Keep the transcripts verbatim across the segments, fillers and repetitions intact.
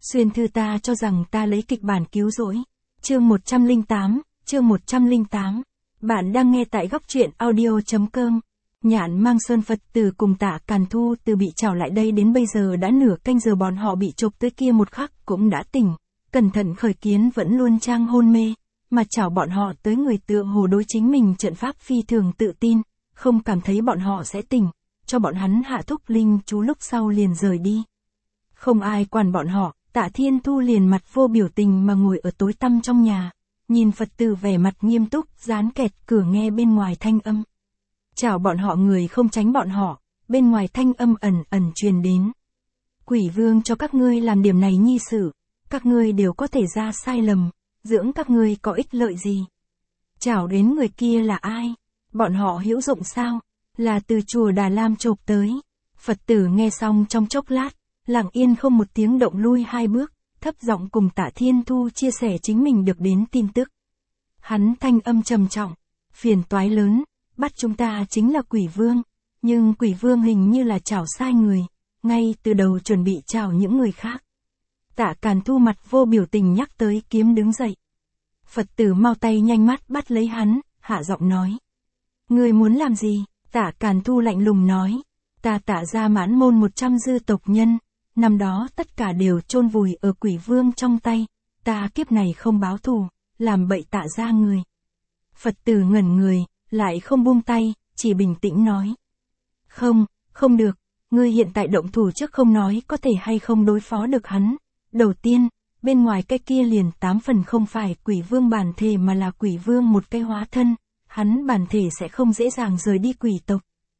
Xuyên thư ta cho rằng ta lấy kịch bản cứu rỗi. Chương một trăm lẻ tám, chương một trăm lẻ tám. Bạn đang nghe tại góc truyện audio chấm com. Nhạn Mang Sơn Phật Tử cùng Tạ Càn Thu từ bị trảo lại đây đến bây giờ đã nửa canh giờ, bọn họ bị chộp tới kia một khắc cũng đã tỉnh. Cẩn thận khởi kiến vẫn luôn trang hôn mê, mà chảo bọn họ tới người tựa hồ đối chính mình trận pháp phi thường tự tin, không cảm thấy bọn họ sẽ tỉnh, cho bọn hắn hạ thúc linh chú lúc sau liền rời đi. Không ai quản bọn họ, Tạ Thiên Thu liền mặt vô biểu tình mà ngồi ở tối tăm trong nhà, nhìn Phật tử vẻ mặt nghiêm túc, dán kẹt cửa nghe bên ngoài thanh âm. Chào bọn họ người không tránh bọn họ, bên ngoài thanh âm ẩn ẩn truyền đến. Quỷ vương cho các ngươi làm điểm này nhi sự, các ngươi đều có thể ra sai lầm, dưỡng các ngươi có ích lợi gì? Chào đến người kia là ai? Bọn họ hữu dụng sao? Là từ chùa Đà Lam chộp tới. Phật tử nghe xong trong chốc lát, lặng yên không một tiếng động lui hai bước, thấp giọng cùng Tạ Thiên Thu chia sẻ chính mình được đến tin tức. Hắn thanh âm trầm trọng, phiền toái lớn, bắt chúng ta chính là quỷ vương, nhưng quỷ vương hình như là chảo sai người, ngay từ đầu chuẩn bị chảo những người khác. Tạ Càn Thu mặt vô biểu tình nhắc tới kiếm đứng dậy. Phật tử mau tay nhanh mắt bắt lấy hắn, hạ giọng nói. Người muốn làm gì? Tạ Càn Thu lạnh lùng nói. Ta Tạ ra mãn môn một trăm dư tộc nhân, năm đó tất cả đều chôn vùi ở quỷ vương trong tay, ta kiếp này không báo thù, làm bậy Tạ ra người. Phật tử ngẩn người, lại không buông tay, chỉ bình tĩnh nói. Không, không được, ngươi hiện tại động thủ trước không nói có thể hay không đối phó được hắn. Đầu tiên, bên ngoài cái kia liền tám phần không phải quỷ vương bản thể mà là quỷ vương một cái hóa thân, hắn bản thể sẽ không dễ dàng rời đi quỷ tộc.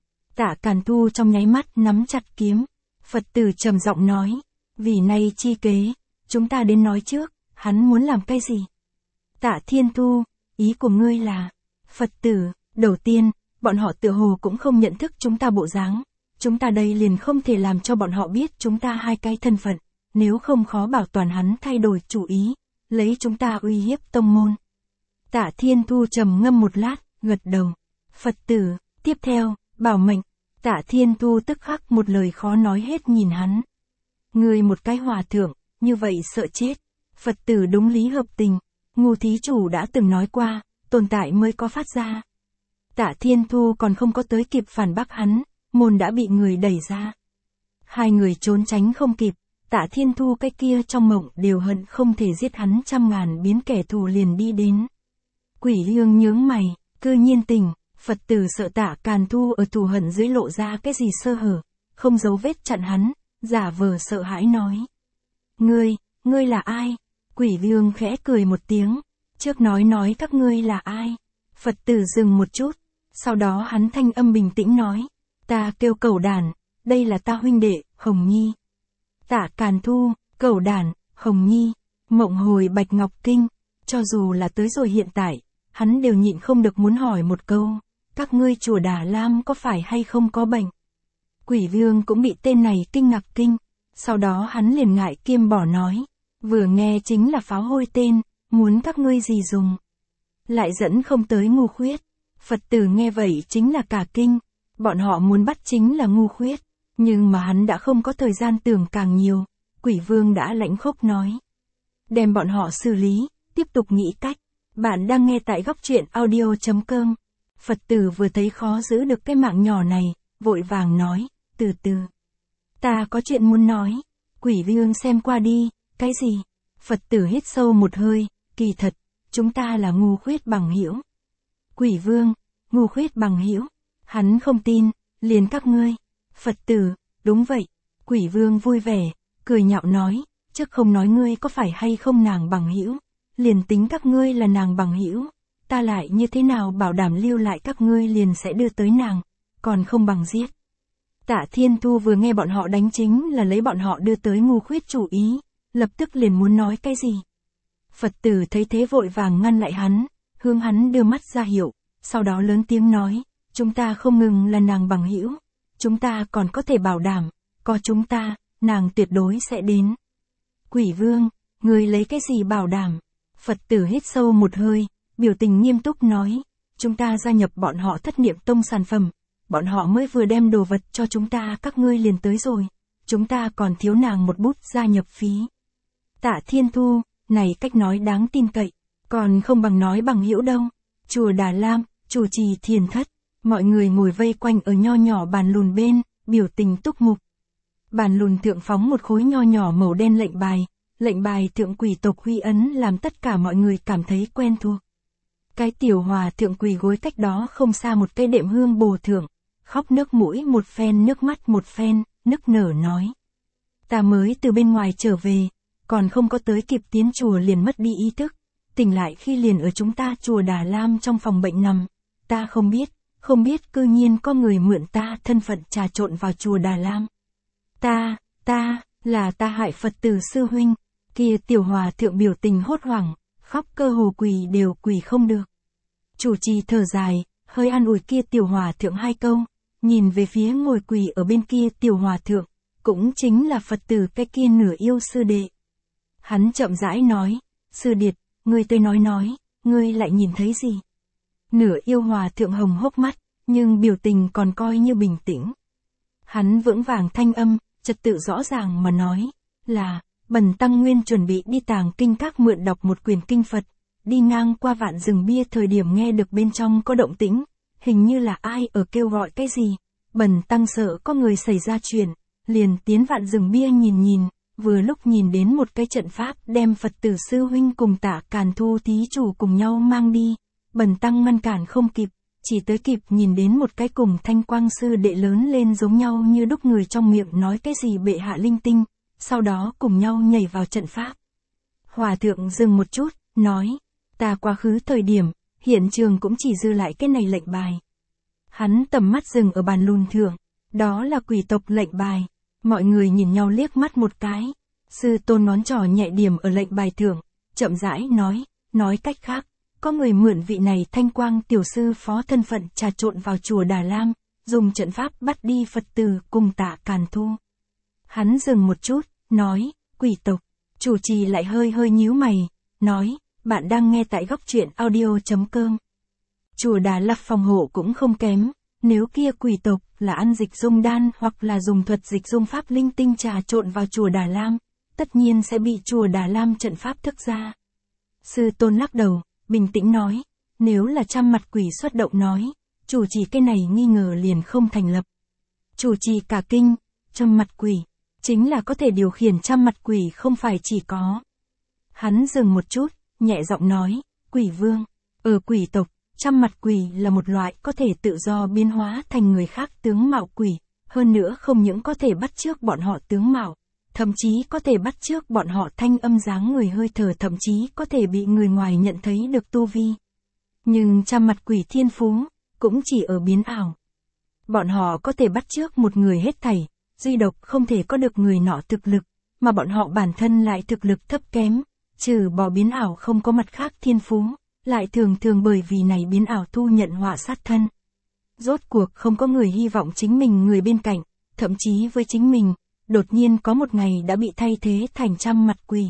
Tạ Càn Thu trong nháy mắt nắm chặt kiếm, Phật tử trầm giọng nói, vì nay chi kế, chúng ta đến nói trước, hắn muốn làm cái gì? Tạ Thiên Thu, ý của ngươi là, Phật tử, đầu tiên, bọn họ tựa hồ cũng không nhận thức chúng ta bộ dáng, chúng ta đây liền không thể làm cho bọn họ biết chúng ta hai cái thân phận, nếu không khó bảo toàn hắn thay đổi chủ ý, lấy chúng ta uy hiếp tông môn. Tạ Thiên Thu trầm ngâm một lát, gật đầu. Phật tử, tiếp theo, bảo mệnh. Tạ Thiên Thu tức khắc một lời khó nói hết nhìn hắn. Người một cái hòa thượng, như vậy sợ chết. Phật tử đúng lý hợp tình, Ngô thí chủ đã từng nói qua, tồn tại mới có phát ra. Tạ Thiên Thu còn không có tới kịp phản bác hắn, môn đã bị người đẩy ra. Hai người trốn tránh không kịp, Tạ Thiên Thu cái kia trong mộng đều hận không thể giết hắn trăm ngàn biến kẻ thù liền đi đến. Quỷ hương nhướng mày, cư nhiên tình, Phật tử sợ Tạ Càn Thu ở thù hận dưới lộ ra cái gì sơ hở, không giấu vết chặn hắn, giả vờ sợ hãi nói. Ngươi, ngươi là ai? Quỷ hương khẽ cười một tiếng, trước nói nói các ngươi là ai? Phật tử dừng một chút, sau đó hắn thanh âm bình tĩnh nói, ta kêu Cẩu Đản, đây là ta huynh đệ, Hồng Nhi. Tạ Càn Thu, Cẩu Đản, Hồng Nhi, mộng hồi Bạch Ngọc Kinh, cho dù là tới rồi hiện tại, hắn đều nhịn không được muốn hỏi một câu, các ngươi chùa Đà Lam có phải hay không có bệnh? Quỷ vương cũng bị tên này kinh ngạc kinh, sau đó hắn liền ngại kiêm bỏ nói, vừa nghe chính là pháo hôi tên, muốn các ngươi gì dùng? Lại dẫn không tới Ngu Khuyết. Phật tử nghe vậy chính là cả kinh, bọn họ muốn bắt chính là Ngu Khuyết, nhưng mà hắn đã không có thời gian tưởng càng nhiều, quỷ vương đã lãnh khốc nói. Đem bọn họ xử lý, tiếp tục nghĩ cách. Bạn đang nghe tại góc truyện audio chấm com. Phật tử vừa thấy khó giữ được cái mạng nhỏ này, vội vàng nói, từ từ. Ta có chuyện muốn nói. Quỷ vương xem qua đi, cái gì? Phật tử hít sâu một hơi, kỳ thật, chúng ta là Ngu Khuyết bằng hữu. Quỷ vương, Ngu Khuyết bằng hữu, hắn không tin, liền các ngươi. Phật tử, đúng vậy. Quỷ vương vui vẻ, cười nhạo nói, trước không nói ngươi có phải hay không nàng bằng hữu, liền tính các ngươi là nàng bằng hữu, ta lại như thế nào bảo đảm lưu lại các ngươi liền sẽ đưa tới nàng, còn không bằng giết. Tạ Thiên Thu vừa nghe bọn họ đánh chính là lấy bọn họ đưa tới Ngu Khuyết chủ ý, lập tức liền muốn nói cái gì. Phật tử thấy thế vội vàng ngăn lại hắn, hướng hắn đưa mắt ra hiệu, sau đó lớn tiếng nói, chúng ta không ngừng là nàng bằng hữu, chúng ta còn có thể bảo đảm, có chúng ta, nàng tuyệt đối sẽ đến. Quỷ vương, người lấy cái gì bảo đảm? Phật tử hít sâu một hơi, biểu tình nghiêm túc nói, chúng ta gia nhập bọn họ Thất Niệm Tông sản phẩm, bọn họ mới vừa đem đồ vật cho chúng ta các ngươi liền tới rồi, chúng ta còn thiếu nàng một bút gia nhập phí. Tạ Thiên Thu, này cách nói đáng tin cậy, còn không bằng nói bằng hữu đâu. Chùa Đà Lam, chủ trì thiền thất, mọi người ngồi vây quanh ở nho nhỏ bàn lùn bên, biểu tình túc mục. Bàn lùn thượng phóng một khối nho nhỏ màu đen lệnh bài, lệnh bài thượng quỷ tộc huy ấn làm tất cả mọi người cảm thấy quen thuộc. Cái tiểu hòa thượng quỳ gối cách đó không xa một cây đệm hương bồ thượng, khóc nước mũi một phen nước mắt một phen, nức nở nói. Ta mới từ bên ngoài trở về, còn không có tới kịp tiến chùa liền mất đi ý thức, tỉnh lại khi liền ở chúng ta chùa Đà Lam trong phòng bệnh nằm, ta không biết, không biết cư nhiên có người mượn ta thân phận trà trộn vào chùa Đà Lam. Ta, ta, là ta hại Phật tử sư huynh, kia tiểu hòa thượng biểu tình hốt hoảng, khóc cơ hồ quỳ đều quỳ không được. Chủ trì thở dài, hơi an ủi kia tiểu hòa thượng hai câu, nhìn về phía ngồi quỳ ở bên kia tiểu hòa thượng, cũng chính là Phật tử cái kia nửa yêu sư đệ. Hắn chậm rãi nói, sư điệt, ngươi tới nói nói, ngươi lại nhìn thấy gì? Nửa yêu hòa thượng hồng hốc mắt, nhưng biểu tình còn coi như bình tĩnh. Hắn vững vàng thanh âm, trật tự rõ ràng mà nói, là, bần tăng nguyên chuẩn bị đi tàng kinh các mượn đọc một quyển kinh Phật, đi ngang qua vạn rừng bia thời điểm nghe được bên trong có động tĩnh, hình như là ai ở kêu gọi cái gì, bần tăng sợ có người xảy ra chuyện, liền tiến vạn rừng bia nhìn nhìn, vừa lúc nhìn đến một cái trận pháp đem Phật tử sư huynh cùng Tạ Càn Thu thí chủ cùng nhau mang đi, bần tăng ngăn cản không kịp, chỉ tới kịp nhìn đến một cái cùng Thanh Quang sư đệ lớn lên giống nhau như đúc người trong miệng nói cái gì bệ hạ linh tinh, sau đó cùng nhau nhảy vào trận pháp. Hòa thượng dừng một chút, nói, ta quá khứ thời điểm, hiện trường cũng chỉ dư lại cái này lệnh bài. Hắn tầm mắt dừng ở bàn lùn thượng, đó là quỷ tộc lệnh bài. Mọi người nhìn nhau liếc mắt một cái. Sư tôn ngón trỏ nhẹ điểm ở lệnh bài thượng, chậm rãi nói, nói cách khác, có người mượn vị này Thanh Quang tiểu sư phó thân phận trà trộn vào chùa Đà Lam, dùng trận pháp bắt đi Phật tử cùng Tạ Càn Thu. Hắn dừng một chút, nói, quỷ tộc, chủ trì lại hơi hơi nhíu mày, nói, bạn đang nghe tại góc truyện audio.com. Chùa Đà Lạt phòng hộ cũng không kém. Nếu kia quỷ tộc là ăn dịch dung đan hoặc là dùng thuật dịch dung pháp linh tinh trà trộn vào chùa Đà Lam, tất nhiên sẽ bị chùa Đà Lam trận pháp thức ra. Sư tôn lắc đầu, bình tĩnh nói, nếu là trăm mặt quỷ xuất động nói, chủ trì cái này nghi ngờ liền không thành lập. Chủ trì cả kinh, trăm mặt quỷ, chính là có thể điều khiển trăm mặt quỷ không phải chỉ có. Hắn dừng một chút, nhẹ giọng nói, quỷ vương, ở quỷ tộc, trăm mặt quỷ là một loại có thể tự do biến hóa thành người khác tướng mạo quỷ, hơn nữa không những có thể bắt chước bọn họ tướng mạo, thậm chí có thể bắt chước bọn họ thanh âm dáng người hơi thở, thậm chí có thể bị người ngoài nhận thấy được tu vi. Nhưng trăm mặt quỷ thiên phú, cũng chỉ ở biến ảo. Bọn họ có thể bắt chước một người hết thảy, duy độc không thể có được người nọ thực lực, mà bọn họ bản thân lại thực lực thấp kém, trừ bỏ biến ảo không có mặt khác thiên phú. Lại thường thường bởi vì này biến ảo thu nhận họa sát thân. Rốt cuộc không có người hy vọng chính mình người bên cạnh, thậm chí với chính mình, đột nhiên có một ngày đã bị thay thế thành trăm mặt quỷ.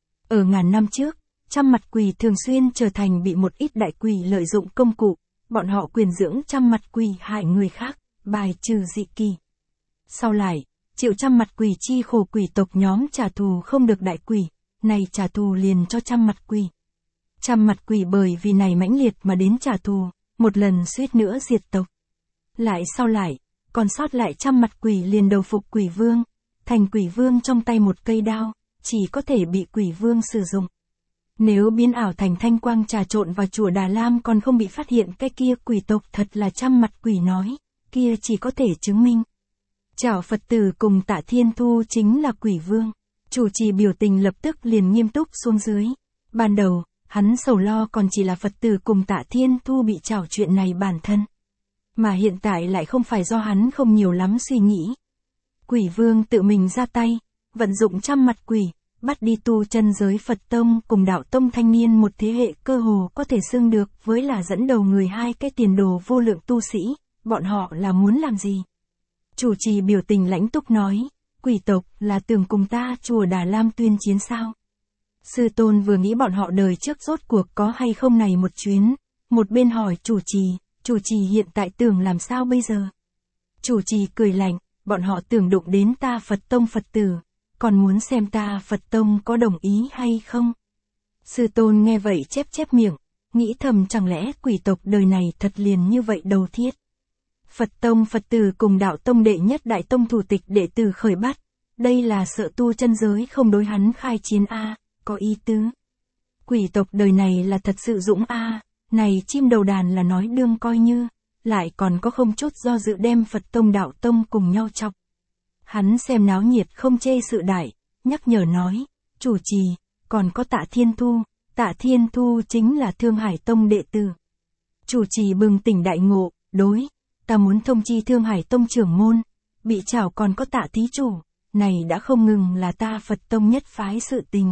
Ở ngàn năm trước, trăm mặt quỷ thường xuyên trở thành bị một ít đại quỷ lợi dụng công cụ, bọn họ quyền dưỡng trăm mặt quỷ hại người khác, bài trừ dị kỳ. Sau lại, chịu trăm mặt quỷ chi khổ quỷ tộc nhóm trả thù không được đại quỷ, này trả thù liền cho trăm mặt quỷ. Trăm mặt quỷ bởi vì này mãnh liệt mà đến trả thù, một lần suýt nữa diệt tộc. Lại sau lại, còn sót lại trăm mặt quỷ liền đầu phục quỷ vương, thành quỷ vương trong tay một cây đao, chỉ có thể bị quỷ vương sử dụng. Nếu biến ảo thành Thanh Quang trà trộn vào chùa Đà Lam còn không bị phát hiện cái kia quỷ tộc thật là trăm mặt quỷ nói, kia chỉ có thể chứng minh. Chảo Phật tử cùng Tạ Thiên Thu chính là quỷ vương, chủ trì biểu tình lập tức liền nghiêm túc xuống dưới. Ban đầu, hắn sầu lo còn chỉ là Phật tử cùng Tạ Thiên Thu bị trảo chuyện này bản thân. Mà hiện tại lại không phải do hắn không nhiều lắm suy nghĩ. Quỷ vương tự mình ra tay, vận dụng trăm mặt quỷ, bắt đi tu chân giới Phật Tông cùng đạo Tông thanh niên một thế hệ cơ hồ có thể xưng được với là dẫn đầu người hai cái tiền đồ vô lượng tu sĩ, bọn họ là muốn làm gì? Chủ trì biểu tình lãnh túc nói, quỷ tộc là tưởng cùng ta chùa Đà Lam tuyên chiến sao? Sư tôn vừa nghĩ bọn họ đời trước rốt cuộc có hay không này một chuyến, một bên hỏi chủ trì, chủ trì hiện tại tưởng làm sao bây giờ? Chủ trì cười lạnh, bọn họ tưởng đụng đến ta Phật Tông Phật tử, còn muốn xem ta Phật Tông có đồng ý hay không. Sư tôn nghe vậy chép chép miệng, nghĩ thầm chẳng lẽ quỷ tộc đời này thật liền như vậy đầu thiết. Phật Tông Phật tử cùng đạo tông đệ nhất đại tông thủ tịch đệ tử khởi bắt, đây là sợ tu chân giới không đối hắn khai chiến a, có ý tứ. Quỷ tộc đời này là thật sự dũng a, này chim đầu đàn là nói đương coi như, lại còn có không chút do dự đem Phật Tông đạo tông cùng nhau chọc. Hắn xem náo nhiệt không chê sự đại, nhắc nhở nói, chủ trì, còn có Tạ Thiên Thu, Tạ Thiên Thu chính là Thương Hải Tông đệ tử. Chủ trì bừng tỉnh đại ngộ, đối, ta muốn thông chi Thương Hải Tông trưởng môn, bị trảo còn có Tạ thí chủ, này đã không ngừng là ta Phật Tông nhất phái sự tình.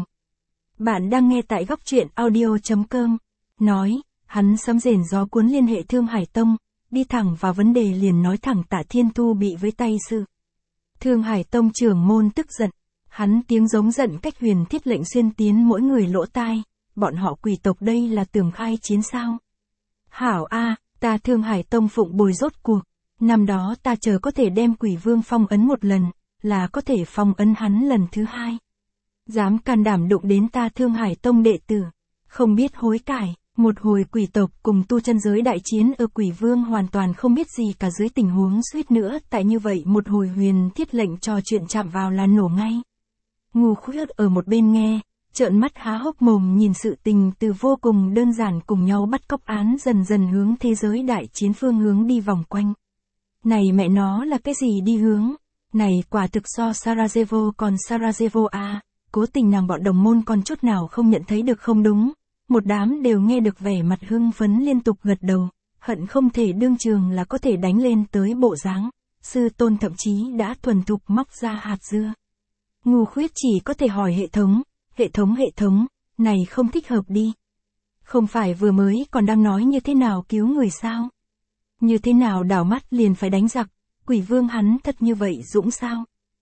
Bạn đang nghe tại góc truyện audio chấm com, nói, hắn sấm rền gió cuốn liên hệ Thương Hải Tông, đi thẳng vào vấn đề liền nói thẳng Tạ Thiên Thu bị với tay sự. Thương Hải Tông trưởng môn tức giận, hắn tiếng giống giận cách huyền thiết lệnh xuyên tiến mỗi người lỗ tai, bọn họ quỷ tộc đây là tưởng khai chiến sao. Hảo a, ta Thương Hải Tông phụng bồi rốt cuộc, năm đó ta chờ có thể đem quỷ vương phong ấn một lần, là có thể phong ấn hắn lần thứ hai. Dám can đảm đụng đến ta Thương Hải Tông đệ tử, không biết hối cải, một hồi quỷ tộc cùng tu chân giới đại chiến ở quỷ vương hoàn toàn không biết gì cả dưới tình huống suýt nữa tại như vậy một hồi huyền thiết lệnh trò chuyện chạm vào là nổ ngay. Ngu Khuyết ở một bên nghe, trợn mắt há hốc mồm nhìn sự tình từ vô cùng đơn giản cùng nhau bắt cóc án dần dần hướng thế giới đại chiến phương hướng đi vòng quanh. Này mẹ nó là cái gì đi hướng? Này quả thực so Sarajevo còn Sarajevo à, cố tình nàng bọn đồng môn còn chút nào không nhận thấy được không đúng. Một đám đều nghe được vẻ mặt hưng phấn liên tục gật đầu, hận không thể đương trường là có thể đánh lên tới bộ dáng. Sư tôn thậm chí đã thuần thục móc ra hạt dưa. Ngu Khuyết chỉ có thể hỏi hệ thống, hệ thống hệ thống, này không thích hợp đi. Không phải vừa mới còn đang nói như thế nào cứu người sao? Như thế nào đảo mắt liền phải đánh giặc, quỷ vương hắn thật như vậy dũng sao?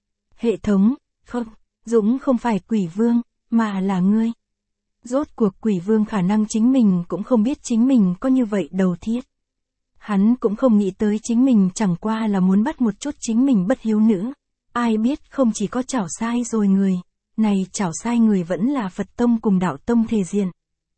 Hệ thống, không, dũng không phải quỷ vương, mà là ngươi. Rốt cuộc quỷ vương khả năng chính mình cũng không biết chính mình có như vậy đầu thiết. Hắn cũng không nghĩ tới chính mình chẳng qua là muốn bắt một chút chính mình bất hiếu nữ. Ai biết không chỉ có chảo sai rồi người, này chảo sai người vẫn là Phật Tông cùng đạo Tông thể diện.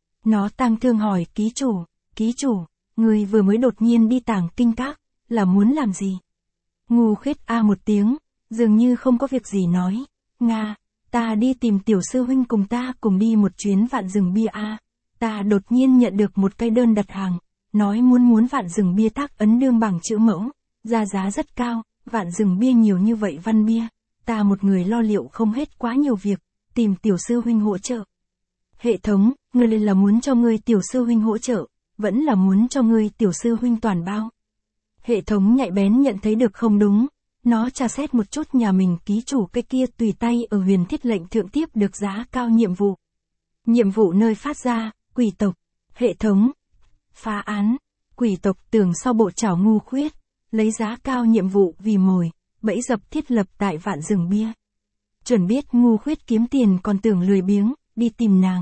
Nó tang thương hỏi ký chủ, ký chủ, người vừa mới đột nhiên đi tàng kinh các, là muốn làm gì? Ngu Khuyết a một tiếng, dường như không có việc gì nói, Nga, ta đi tìm tiểu sư huynh cùng ta cùng đi một chuyến vạn rừng bia a, ta đột nhiên nhận được một cái đơn đặt hàng, nói muốn muốn vạn rừng bia tác ấn đương bằng chữ mẫu, ra giá rất cao. Vạn rừng bia nhiều như vậy văn bia, ta một người lo liệu không hết quá nhiều việc, tìm tiểu sư huynh hỗ trợ. Hệ thống, ngươi là muốn cho ngươi tiểu sư huynh hỗ trợ, vẫn là muốn cho ngươi tiểu sư huynh toàn bao. Hệ thống nhạy bén nhận thấy được không đúng, nó tra xét một chút nhà mình ký chủ cái kia tùy tay ở huyền thiết lệnh thượng tiếp được giá cao nhiệm vụ. Nhiệm vụ nơi phát ra, quỷ tộc, hệ thống, phá án, quỷ tộc tưởng sau bộ chảo Ngu Khuyết. Lấy giá cao nhiệm vụ vì mồi, bẫy dập thiết lập tại vạn rừng bia. Chuẩn biết Ngu Khuyết kiếm tiền còn tưởng lười biếng, đi tìm nàng.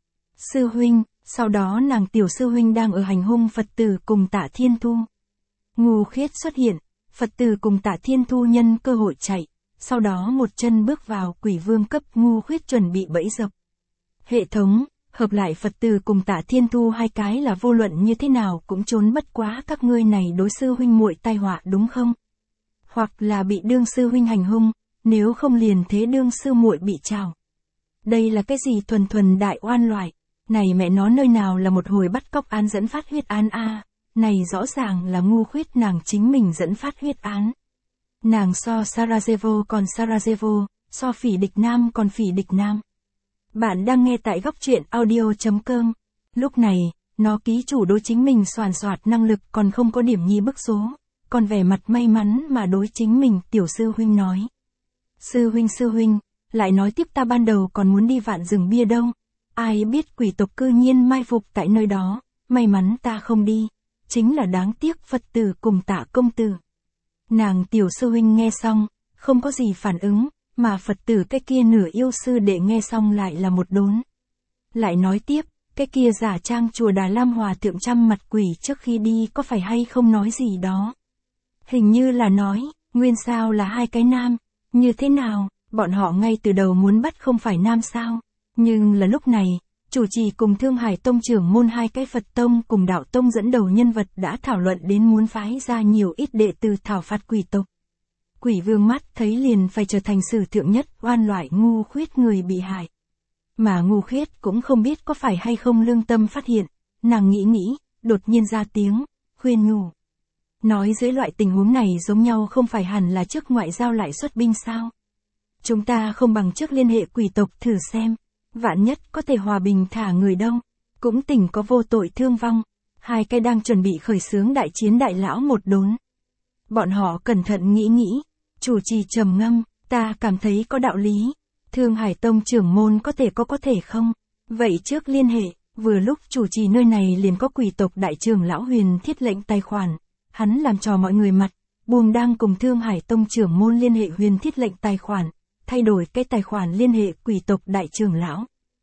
Sư huynh, sau đó nàng tiểu sư huynh đang ở hành hung Phật tử cùng Tạ Thiên Thu. Ngu Khuyết xuất hiện, Phật tử cùng Tạ Thiên Thu nhân cơ hội chạy, sau đó một chân bước vào quỷ vương cấp Ngu Khuyết chuẩn bị bẫy dập. Hệ thống, hợp lại Phật tử cùng Tạ Thiên Thu hai cái là vô luận như thế nào cũng trốn bất quá các ngươi này đối sư huynh muội tai họa đúng không? Hoặc là bị đương sư huynh hành hung, nếu không liền thế đương sư muội bị trào. Đây là cái gì thuần thuần đại oan loại, này mẹ nó nơi nào là một hồi bắt cóc án dẫn phát huyết án a, này rõ ràng là Ngu Khuyết nàng chính mình dẫn phát huyết án. Nàng so Sarajevo còn Sarajevo, so phỉ địch nam còn phỉ địch nam. Bạn đang nghe tại góc truyện audio chấm com. Lúc này, nó ký chủ đối chính mình soàn soạt năng lực còn không có điểm nhi bức số, còn vẻ mặt may mắn mà đối chính mình tiểu sư huynh nói. Sư huynh sư huynh, lại nói tiếp ta ban đầu còn muốn đi vạn rừng bia đâu, ai biết quỷ tộc cư nhiên mai phục tại nơi đó, may mắn ta không đi, chính là đáng tiếc Phật tử cùng Tạ công tử. Nàng tiểu sư huynh nghe xong, không có gì phản ứng. Mà Phật tử cái kia nửa yêu sư đệ nghe xong lại là một đốn. Lại nói tiếp, cái kia giả trang chùa Đà Lam Hòa thượng trăm mặt quỷ trước khi đi có phải hay không nói gì đó. Hình như là nói, nguyên sao là hai cái nam, như thế nào, Bọn họ ngay từ đầu muốn bắt không phải nam sao. Nhưng là lúc này, chủ trì cùng Thương Hải Tông trưởng môn hai cái Phật Tông cùng Đạo Tông dẫn đầu nhân vật đã thảo luận đến muốn phái ra nhiều ít đệ tử thảo phạt quỷ tộc. Quỷ vương mắt thấy liền phải trở thành sử thượng nhất oan loại ngu khuyết người bị hại. Mà ngu khuyết cũng không biết có phải hay không lương tâm phát hiện, nàng nghĩ nghĩ, đột nhiên ra tiếng, khuyên nhủ. Nói dưới loại tình huống này giống nhau không phải hẳn là trước ngoại giao lại xuất binh sao? Chúng ta không bằng trước liên hệ quỷ tộc thử xem, vạn nhất có thể hòa bình thả người đông, cũng tỉnh có vô tội thương vong, hai cái đang chuẩn bị khởi xướng đại chiến đại lão một đốn. Bọn họ cẩn thận nghĩ nghĩ, chủ trì trầm ngâm, ta cảm thấy có đạo lý, Thương Hải Tông trưởng môn có thể có có thể không, vậy trước liên hệ, vừa lúc chủ trì nơi này liền có quỷ tộc đại trưởng lão Huyền Thiết lệnh tài khoản, hắn làm trò mọi người mặt, buông đang cùng Thương Hải Tông trưởng môn liên hệ Huyền Thiết lệnh tài khoản, thay đổi cái tài khoản liên hệ quỷ tộc đại trưởng lão.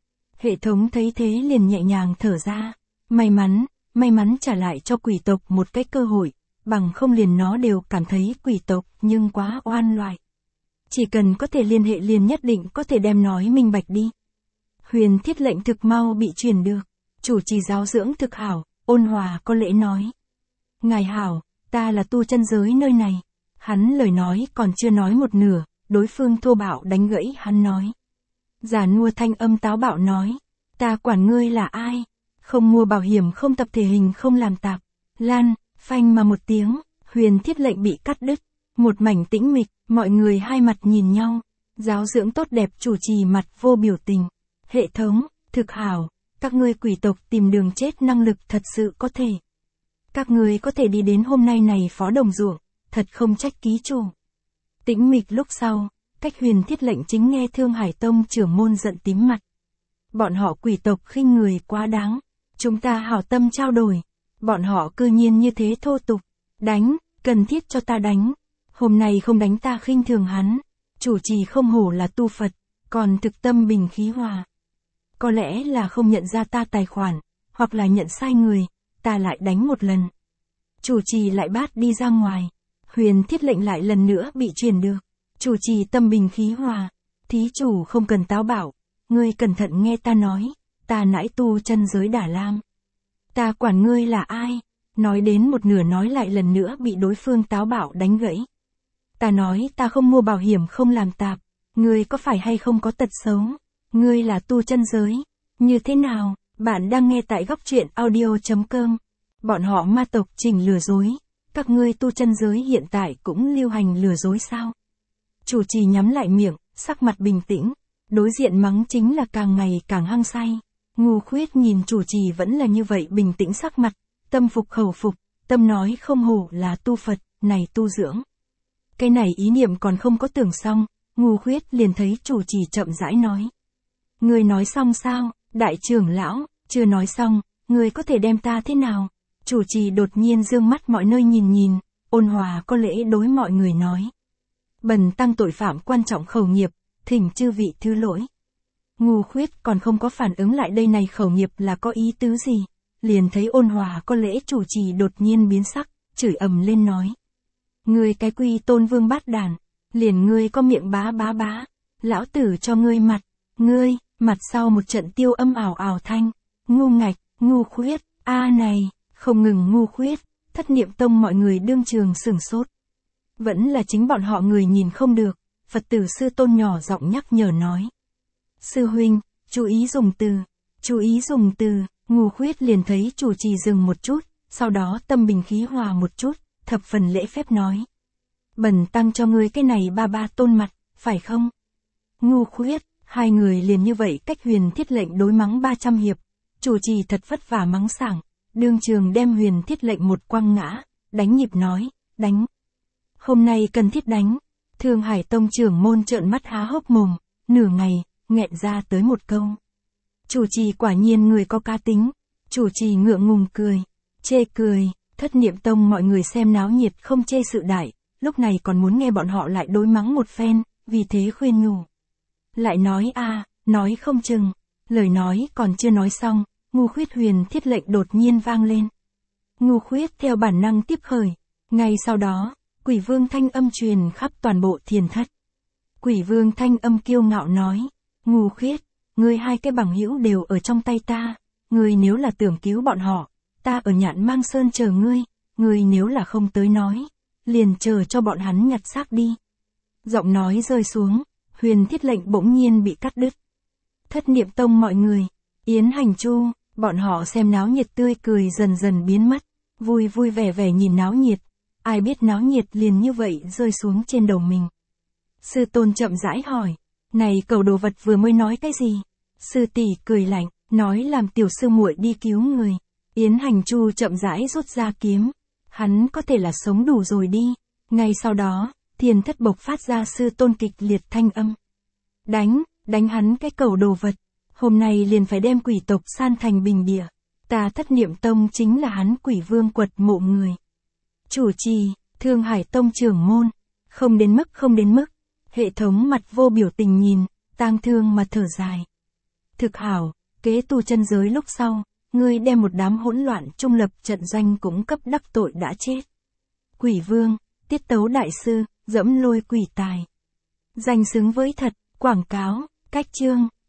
Hệ thống thấy thế liền nhẹ nhàng thở ra, may mắn, may mắn trả lại cho quỷ tộc một cái cơ hội, bằng không liền nó đều cảm thấy quỷ tộc nhưng quá oan loại. Chỉ cần có thể liên hệ liền nhất định có thể đem nói minh bạch đi. Huyền Thiết lệnh thực mau bị truyền được, chủ trì giáo dưỡng thực hảo, ôn hòa có lễ nói. Ngài hảo, ta là tu chân giới nơi này. Hắn lời nói còn chưa nói một nửa, đối phương thô bạo đánh gãy hắn nói. Già nua thanh âm táo bạo nói, ta quản ngươi là ai, không mua bảo hiểm không tập thể hình không làm tạp, lan, phanh mà một tiếng, Huyền Thiết lệnh bị cắt đứt, một mảnh tĩnh mịch, mọi người hai mặt nhìn nhau, giáo dưỡng tốt đẹp chủ trì mặt vô biểu tình, hệ thống, thực hảo, các ngươi quỷ tộc tìm đường chết năng lực thật sự có thể. Các ngươi có thể đi đến hôm nay này phó đồng ruộng, thật không trách ký chủ. Tĩnh mịch lúc sau, cách Huyền Thiết lệnh chính nghe Thương Hải Tông trưởng môn giận tím mặt. Bọn họ quỷ tộc khinh người quá đáng, chúng ta hảo tâm trao đổi, bọn họ cư nhiên như thế thô tục, đánh, cần thiết cho ta đánh, hôm nay không đánh ta khinh thường hắn, chủ trì không hổ là tu Phật, còn thực tâm bình khí hòa. Có lẽ là không nhận ra ta tài khoản, hoặc là nhận sai người, ta lại đánh một lần. Chủ trì lại bát đi ra ngoài, Huyền Thiết lệnh lại lần nữa bị truyền được. Chủ trì tâm bình khí hòa, thí chủ không cần táo bạo, ngươi cẩn thận nghe ta nói, ta nãi tu chân giới Đà Lam. Ta quản ngươi là ai, nói đến một nửa nói lại lần nữa bị đối phương táo bạo đánh gãy. Ta nói ta không mua bảo hiểm không làm tạp, ngươi có phải hay không có tật xấu, ngươi là tu chân giới, như thế nào, bạn đang nghe tại góc truyện audio chấm com. Bọn họ ma tộc chỉnh lừa dối, các ngươi tu chân giới hiện tại cũng lưu hành lừa dối sao? Chủ trì nhắm lại miệng, sắc mặt bình tĩnh, đối diện mắng chính là càng ngày càng hăng say. Ngu khuyết nhìn chủ trì vẫn là như vậy bình tĩnh sắc mặt, tâm phục khẩu phục, tâm nói không hổ là tu Phật, này tu dưỡng. Cái này ý niệm còn không có tưởng xong, ngu khuyết liền thấy chủ trì chậm rãi nói. Người nói xong sao, đại trưởng lão, chưa nói xong, người có thể đem ta thế nào? Chủ trì đột nhiên dương mắt mọi nơi nhìn nhìn, ôn hòa có lễ đối mọi người nói. Bần tăng tội phạm quan trọng khẩu nghiệp, thỉnh chư vị thứ lỗi. Ngu khuyết còn không có phản ứng lại đây này khẩu nghiệp là có ý tứ gì, liền thấy ôn hòa có lễ chủ trì đột nhiên biến sắc, chửi ầm lên nói. Ngươi cái quy tôn vương bát đàn, liền ngươi có miệng bá bá bá, lão tử cho ngươi mặt, ngươi, mặt sau một trận tiêu âm ảo ảo thanh, ngu ngạch, ngu khuyết, a này, không ngừng ngu khuyết, thất niệm tông mọi người đương trường sửng sốt. Vẫn là chính bọn họ người nhìn không được, Phật tử sư tôn nhỏ giọng nhắc nhở nói. Sư huynh, chú ý dùng từ, chú ý dùng từ, ngu khuyết liền thấy chủ trì dừng một chút, sau đó tâm bình khí hòa một chút, thập phần lễ phép nói. Bần tăng cho ngươi cái này ba ba tôn mặt, phải không? Ngu khuyết, hai người liền như vậy cách Huyền Thiết lệnh đối mắng ba trăm hiệp, chủ trì thật vất vả mắng sảng, đương trường đem Huyền Thiết lệnh một quăng ngã, đánh nhịp nói, đánh. Hôm nay cần thiết đánh. Thương Hải Tông trưởng môn trợn mắt há hốc mồm, nửa ngày, nghẹn ra tới một câu. Chủ trì quả nhiên người có cá tính, chủ trì ngượng ngùng cười, chê cười, thất niệm tông mọi người xem náo nhiệt không chê sự đại, lúc này còn muốn nghe bọn họ lại đối mắng một phen, vì thế khuyên nhủ. Lại nói a, à, nói không chừng, lời nói còn chưa nói xong, ngu khuyết Huyền Thiết lệnh đột nhiên vang lên. Ngu khuyết theo bản năng tiếp khởi, ngay sau đó, Quỷ vương thanh âm truyền khắp toàn bộ thiền thất. Quỷ vương thanh âm kiêu ngạo nói, ngu khiết, ngươi hai cái bằng hữu đều ở trong tay ta, ngươi nếu là tưởng cứu bọn họ, ta ở Nhạn Mang Sơn chờ ngươi, ngươi nếu là không tới nói, liền chờ cho bọn hắn nhặt xác đi. Giọng nói rơi xuống, huyền thiết lệnh bỗng nhiên bị cắt đứt. Thất niệm tông mọi người, Yến Hành Chu, bọn họ xem náo nhiệt tươi cười dần dần biến mất, vui vui vẻ vẻ nhìn náo nhiệt, ai biết náo nhiệt liền như vậy rơi xuống trên đầu mình. Sư tôn chậm rãi hỏi, này cầu đồ vật vừa mới nói cái gì? Sư tỷ cười lạnh, nói làm tiểu sư muội đi cứu người. Yến Hành Chu chậm rãi rút ra kiếm, hắn có thể là sống đủ rồi đi. Ngay sau đó, thiền thất bộc phát ra sư tôn kịch liệt thanh âm. Đánh, đánh hắn cái cầu đồ vật, hôm nay liền phải đem quỷ tộc san thành bình địa. Ta Thất Niệm Tông chính là hắn quỷ vương quật mộ người. Chủ trì, Thương Hải Tông trưởng môn, không đến mức không đến mức. Hệ thống mặt vô biểu tình nhìn, tang thương mà thở dài. Thực hảo, kế tu chân giới lúc sau, ngươi đem một đám hỗn loạn trung lập trận doanh cũng cấp đắc tội đã chết. Quỷ vương, tiết tấu đại sư, dẫm lôi quỷ tài. Danh xứng với thật, quảng cáo, cách chương,